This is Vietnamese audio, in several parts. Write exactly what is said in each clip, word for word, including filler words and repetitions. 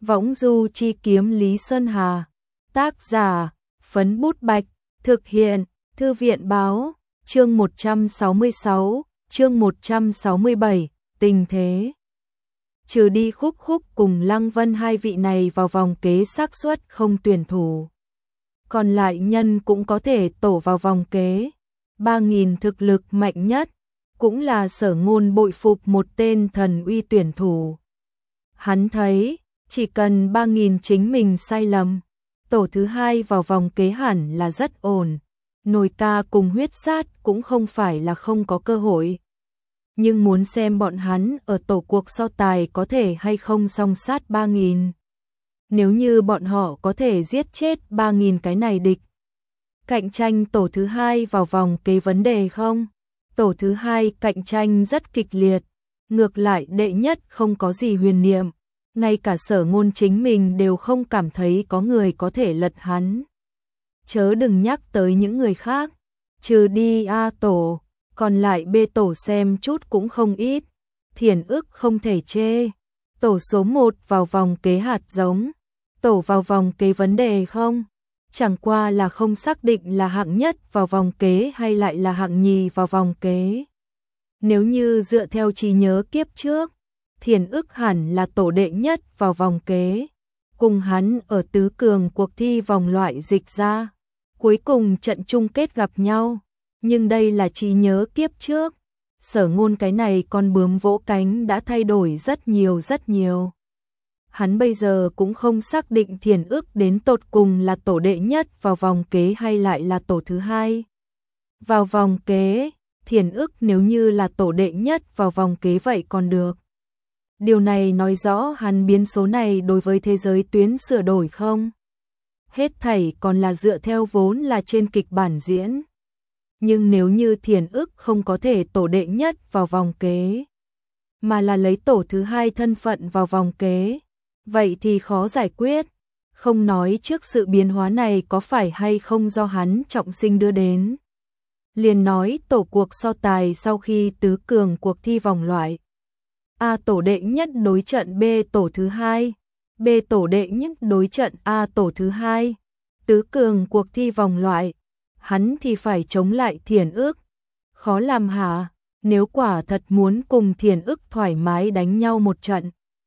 Võng du chi kiếm Lý Sơn Hà. Tác giả, Phấn Bút Bạch. Thực hiện, Thư viện Báo. Chương một trăm sáu mươi sáu, chương một trăm sáu mươi bảy, tình thế. Trừ đi Khúc Khúc cùng Lăng Vân hai vị này vào vòng kế xác suất không tuyển thủ. Còn lại nhân cũng có thể tổ vào vòng kế. ba nghìn thực lực mạnh nhất, cũng là Sở Ngôn bội phục một tên thần uy tuyển thủ. Hắn thấy, chỉ cần ba nghìn chính mình sai lầm, tổ thứ hai vào vòng kế hẳn là rất ổn. Nồi ca cùng huyết sát cũng không phải là không có cơ hội. Nhưng muốn xem bọn hắn ở tổ cuộc so tài có thể hay không song sát ba nghìn. Nếu như bọn họ có thể giết chết ba nghìn cái này địch. Cạnh tranh tổ thứ hai vào vòng kế vấn đề không? Tổ thứ hai cạnh tranh rất kịch liệt. Ngược lại đệ nhất không có gì huyền niệm. Ngay cả Sở Ngôn chính mình đều không cảm thấy có người có thể lật hắn. Chớ đừng nhắc tới những người khác. Trừ đi A tổ, còn lại B tổ xem chút cũng không ít. Thiền ức không thể chê. Tổ số một vào vòng kế hạt giống. Tổ vào vòng kế vấn đề không? Chẳng qua là không xác định là hạng nhất vào vòng kế hay lại là hạng nhì vào vòng kế. Nếu như dựa theo trí nhớ kiếp trước, Thiền ức hẳn là tổ đệ nhất vào vòng kế. Cùng hắn ở tứ cường cuộc thi vòng loại dịch ra. Cuối cùng trận chung kết gặp nhau. Nhưng đây là trí nhớ kiếp trước. Sở Ngôn cái này con bướm vỗ cánh đã thay đổi rất nhiều rất nhiều. Hắn bây giờ cũng không xác định Thiền ức đến tột cùng là tổ đệ nhất vào vòng kế hay lại là tổ thứ hai. Vào vòng kế, Thiền ức nếu như là tổ đệ nhất vào vòng kế vậy còn được. Điều này nói rõ hắn biến số này đối với thế giới tuyến sửa đổi không? Hết thảy còn là dựa theo vốn là trên kịch bản diễn. Nhưng nếu như Thiền ức không có thể tổ đệ nhất vào vòng kế, mà là lấy tổ thứ hai thân phận vào vòng kế, vậy thì khó giải quyết. Không nói trước sự biến hóa này có phải hay không do hắn trọng sinh đưa đến. Liền nói tổ cuộc so tài sau khi tứ cường cuộc thi vòng loại. A tổ đệ nhất đối trận B tổ thứ hai. B tổ đệ nhất đối trận A tổ thứ hai. Tứ cường cuộc thi vòng loại. Hắn thì phải chống lại Thiền ức. Khó làm hả? Nếu quả thật muốn cùng Thiền ức thoải mái đánh nhau một trận,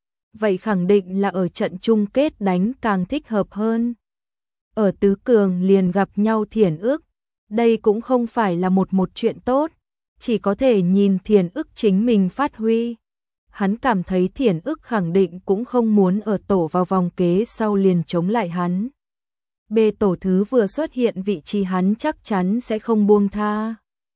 vậy khẳng định là ở trận chung kết đánh càng thích hợp hơn. Ở tứ cường liền gặp nhau Thiền ức. Đây cũng không phải là một một chuyện tốt. Chỉ có thể nhìn Thiền ức chính mình phát huy. Hắn cảm thấy Thiền ức khẳng định cũng không muốn ở tổ vào vòng kế sau liền chống lại hắn. B tổ thứ vừa xuất hiện vị trí hắn chắc chắn sẽ không buông tha.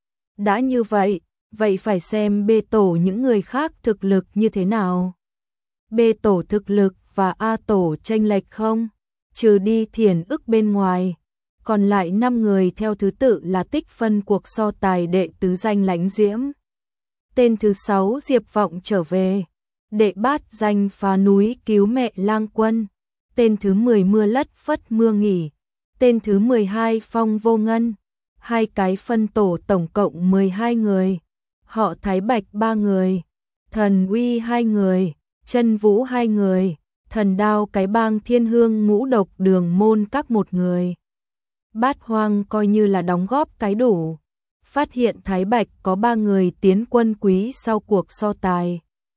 Đã như vậy, vậy phải xem B tổ những người khác thực lực như thế nào. B tổ thực lực và A tổ chênh lệch không? Trừ đi Thiền ức bên ngoài, còn lại năm người theo thứ tự là tích phân cuộc so tài đệ tứ danh Lãnh Diễm. Tên thứ sáu Diệp Vọng trở về. Đệ bát danh Phá núi cứu mẹ Lang Quân. Tên thứ mười Mưa lất phất mưa nghỉ. Tên thứ mười hai Phong Vô Ngân. Hai cái phân tổ tổng cộng mười hai người. Họ Thái Bạch ba người. Thần Uy hai người. Chân Vũ hai người. Thần Đao cái bang Thiên Hương Ngũ Độc Đường môn các một người. Bát Hoang coi như là đóng góp cái đủ. Phát hiện Thái Bạch có ba người tiến quân quý sau cuộc so tài.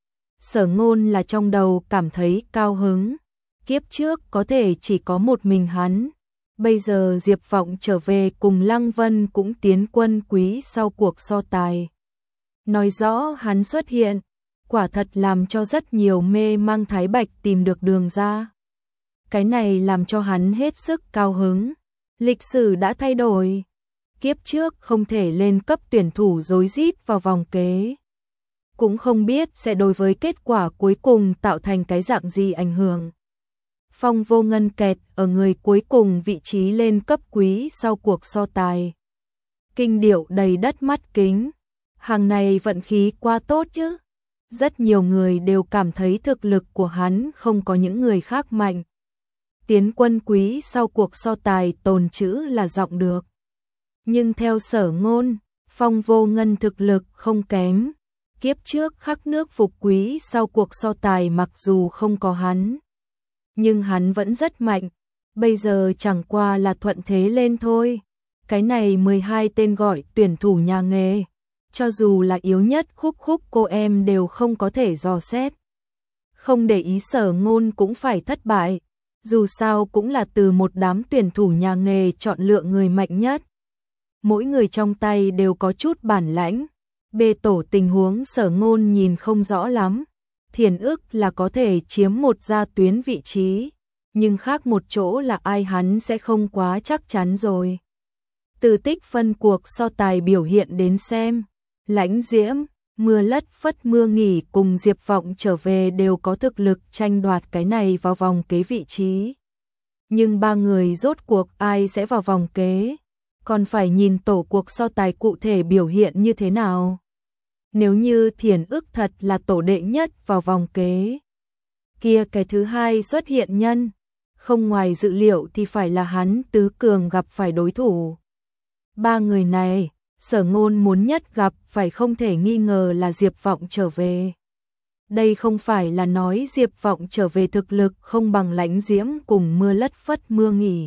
Sở Ngôn là trong đầu cảm thấy cao hứng. Kiếp trước có thể chỉ có một mình hắn. Bây giờ Diệp Vọng trở về cùng Lăng Vân cũng tiến quân quý sau cuộc so tài. Nói rõ hắn xuất hiện, quả thật làm cho rất nhiều mê mang Thái Bạch tìm được đường ra. Cái này làm cho hắn hết sức cao hứng. Lịch sử đã thay đổi. Kiếp trước không thể lên cấp tuyển thủ rối rít vào vòng kế. Cũng không biết sẽ đối với kết quả cuối cùng tạo thành cái dạng gì ảnh hưởng. Phong Vô Ngân kẹt ở người cuối cùng vị trí lên cấp quý sau cuộc so tài. Kinh điệu đầy đất mắt kính. Hàng này vận khí quá tốt chứ. Rất nhiều người đều cảm thấy thực lực của hắn không có những người khác mạnh. Tiến quân quý sau cuộc so tài tồn chữ là giọng được. Nhưng theo Sở Ngôn, Phong Vô Ngân thực lực không kém. Kiếp trước khắc nước phục quý sau cuộc so tài mặc dù không có hắn, nhưng hắn vẫn rất mạnh, bây giờ chẳng qua là thuận thế lên thôi. Cái này mười hai tên gọi tuyển thủ nhà nghề, cho dù là yếu nhất khúc khúc cô em đều không có thể dò xét. Không để ý Sở Ngôn cũng phải thất bại, dù sao cũng là từ một đám tuyển thủ nhà nghề chọn lựa người mạnh nhất. Mỗi người trong tay đều có chút bản lãnh, bê tổ tình huống Sở Ngôn nhìn không rõ lắm, Thiền ức là có thể chiếm một gia tuyến vị trí, nhưng khác một chỗ là ai hắn sẽ không quá chắc chắn rồi. Từ tích phân cuộc so tài biểu hiện đến xem, Lãnh Diễm, Mưa Lất Phất Mưa Nghỉ cùng Diệp Vọng trở về đều có thực lực tranh đoạt cái này vào vòng kế vị trí. Nhưng ba người rốt cuộc ai sẽ vào vòng kế, còn phải nhìn tổ cuộc so tài cụ thể biểu hiện như thế nào. Nếu như Thiền ức thật là tổ đệ nhất vào vòng kế, kia cái thứ hai xuất hiện nhân, không ngoài dự liệu thì phải là hắn tứ cường gặp phải đối thủ. Ba người này, Sở Ngôn muốn nhất gặp phải không thể nghi ngờ là Diệp Vọng trở về. Đây không phải là nói Diệp Vọng trở về thực lực không bằng Lãnh Diễm cùng Mưa Lất Phất Mưa Nghỉ,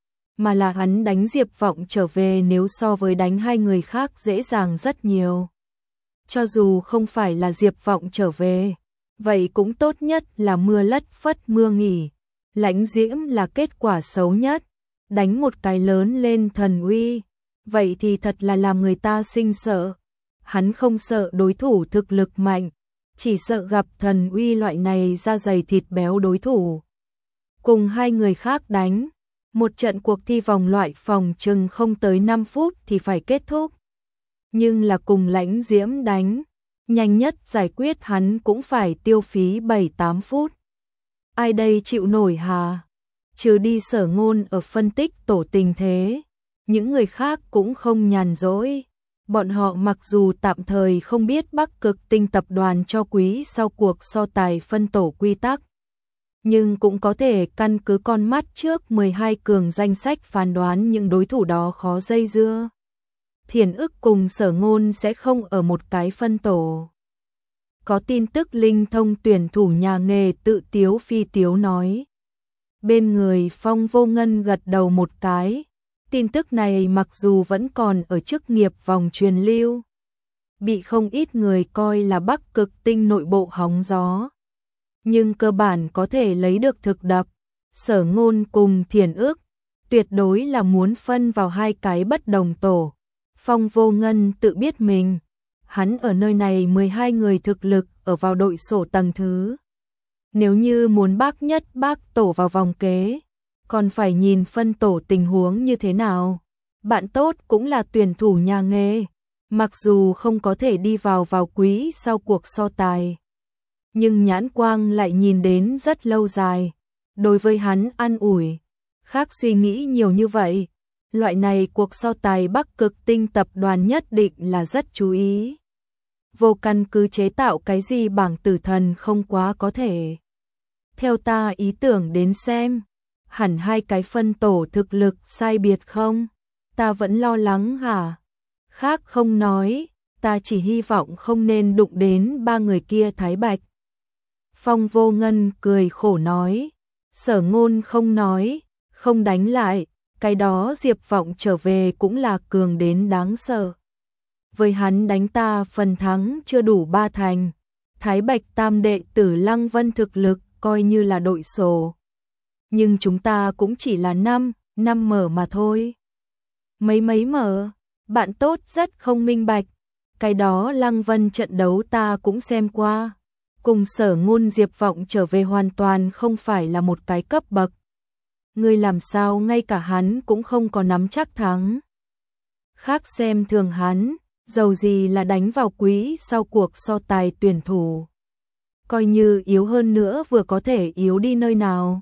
mà là hắn đánh Diệp Vọng trở về nếu so với đánh hai người khác dễ dàng rất nhiều. Cho dù không phải là Diệp Vọng trở về, vậy cũng tốt nhất là Mưa Lất Phất Mưa Nghỉ. Lãnh Diễm là kết quả xấu nhất, đánh một cái lớn lên thần uy, vậy thì thật là làm người ta sinh sợ. Hắn không sợ đối thủ thực lực mạnh, chỉ sợ gặp thần uy loại này da dày thịt béo đối thủ. Cùng hai người khác đánh, một trận cuộc thi vòng loại phòng chừng không tới năm phút thì phải kết thúc. Nhưng là cùng Lãnh Diễm đánh, nhanh nhất giải quyết hắn cũng phải tiêu phí bảy tám phút. Ai đây chịu nổi hả? Trừ đi Sở Ngôn ở phân tích tổ tình thế, những người khác cũng không nhàn rỗi. Bọn họ mặc dù tạm thời không biết Bắc Cực Tinh tập đoàn cho quý sau cuộc so tài phân tổ quy tắc, nhưng cũng có thể căn cứ con mắt trước mười hai cường danh sách phán đoán những đối thủ đó khó dây dưa. Thiền ức cùng Sở Ngôn sẽ không ở một cái phân tổ. Có tin tức linh thông tuyển thủ nhà nghề tự tiếu phi tiếu nói. Bên người Phong Vô Ngân gật đầu một cái. Tin tức này mặc dù vẫn còn ở chức nghiệp vòng truyền lưu, bị không ít người coi là Bắc Cực Tinh nội bộ hóng gió, nhưng cơ bản có thể lấy được thực đập. Sở Ngôn cùng Thiền ức tuyệt đối là muốn phân vào hai cái bất đồng tổ. Phong Vô Ngân tự biết mình, hắn ở nơi này mười hai người thực lực ở vào đội sổ tầng thứ. Nếu như muốn bác nhất bác tổ vào vòng kế, còn phải nhìn phân tổ tình huống như thế nào. Bạn tốt cũng là tuyển thủ nhà nghề, mặc dù không có thể đi vào vào quý sau cuộc so tài, nhưng nhãn quang lại nhìn đến rất lâu dài. Đối với hắn an ủi, khác suy nghĩ nhiều như vậy. Loại này cuộc so tài Bắc Cực Tinh tập đoàn nhất định là rất chú ý. Vô căn cứ chế tạo cái gì bảng tử thần không quá có thể. Theo ta ý tưởng đến xem, hẳn hai cái phân tổ thực lực sai biệt không? Ta vẫn lo lắng hả? Khác không nói, ta chỉ hy vọng không nên đụng đến ba người kia thái bạch. Phong Vô Ngân cười khổ nói, Sở Ngôn không nói, không đánh lại. Cái đó Diệp Vọng trở về cũng là cường đến đáng sợ. Với hắn đánh ta phần thắng chưa đủ ba thành. Thái Bạch tam đệ tử Lăng Vân thực lực coi như là đội sổ. Nhưng chúng ta cũng chỉ là năm, năm mở mà thôi. Mấy mấy mở, bạn tốt rất không minh bạch. Cái đó Lăng Vân trận đấu ta cũng xem qua. Cùng Sở Ngôn Diệp Vọng trở về hoàn toàn không phải là một cái cấp bậc. Ngươi làm sao ngay cả hắn cũng không có nắm chắc thắng. Khác xem thường hắn, dầu gì là đánh vào quý sau cuộc so tài tuyển thủ. Coi như yếu hơn nữa vừa có thể yếu đi nơi nào.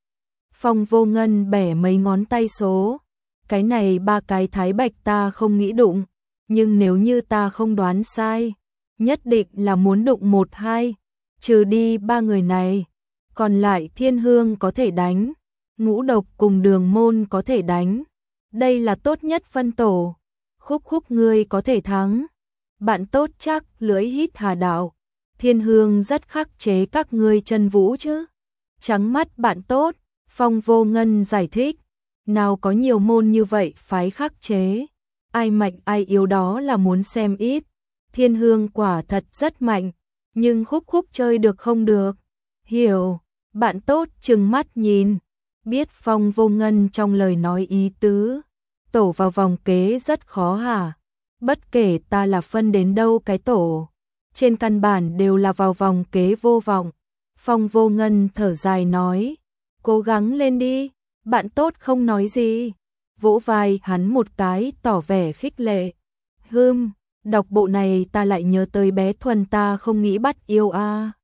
Phong Vô Ngân bẻ mấy ngón tay số. Cái này ba cái thái bạch ta không nghĩ đụng, nhưng nếu như ta không đoán sai, nhất định là muốn đụng một hai, trừ đi ba người này. Còn lại Thiên Hương có thể đánh. Ngũ Độc cùng Đường Môn có thể đánh. Đây là tốt nhất phân tổ. Khúc khúc ngươi có thể thắng. Bạn tốt chắc lưỡi hít hà đạo. Thiên Hương rất khắc chế các ngươi chân vũ chứ. Trắng mắt bạn tốt, Phong Vô Ngân giải thích. Nào có nhiều môn như vậy phái khắc chế. Ai mạnh ai yếu đó là muốn xem ít. Thiên Hương quả thật rất mạnh, nhưng khúc khúc chơi được không được. Hiểu, bạn tốt trừng mắt nhìn. Biết Phong Vô Ngân trong lời nói ý tứ. Tổ vào vòng kế rất khó hả? Bất kể ta là phân đến đâu cái tổ. Trên căn bản đều là vào vòng kế vô vọng. Phong Vô Ngân thở dài nói. Cố gắng lên đi, bạn tốt không nói gì. Vỗ vai hắn một cái tỏ vẻ khích lệ. Hừm, đọc bộ này ta lại nhớ tới bé Thuần ta không nghĩ bắt yêu a. À.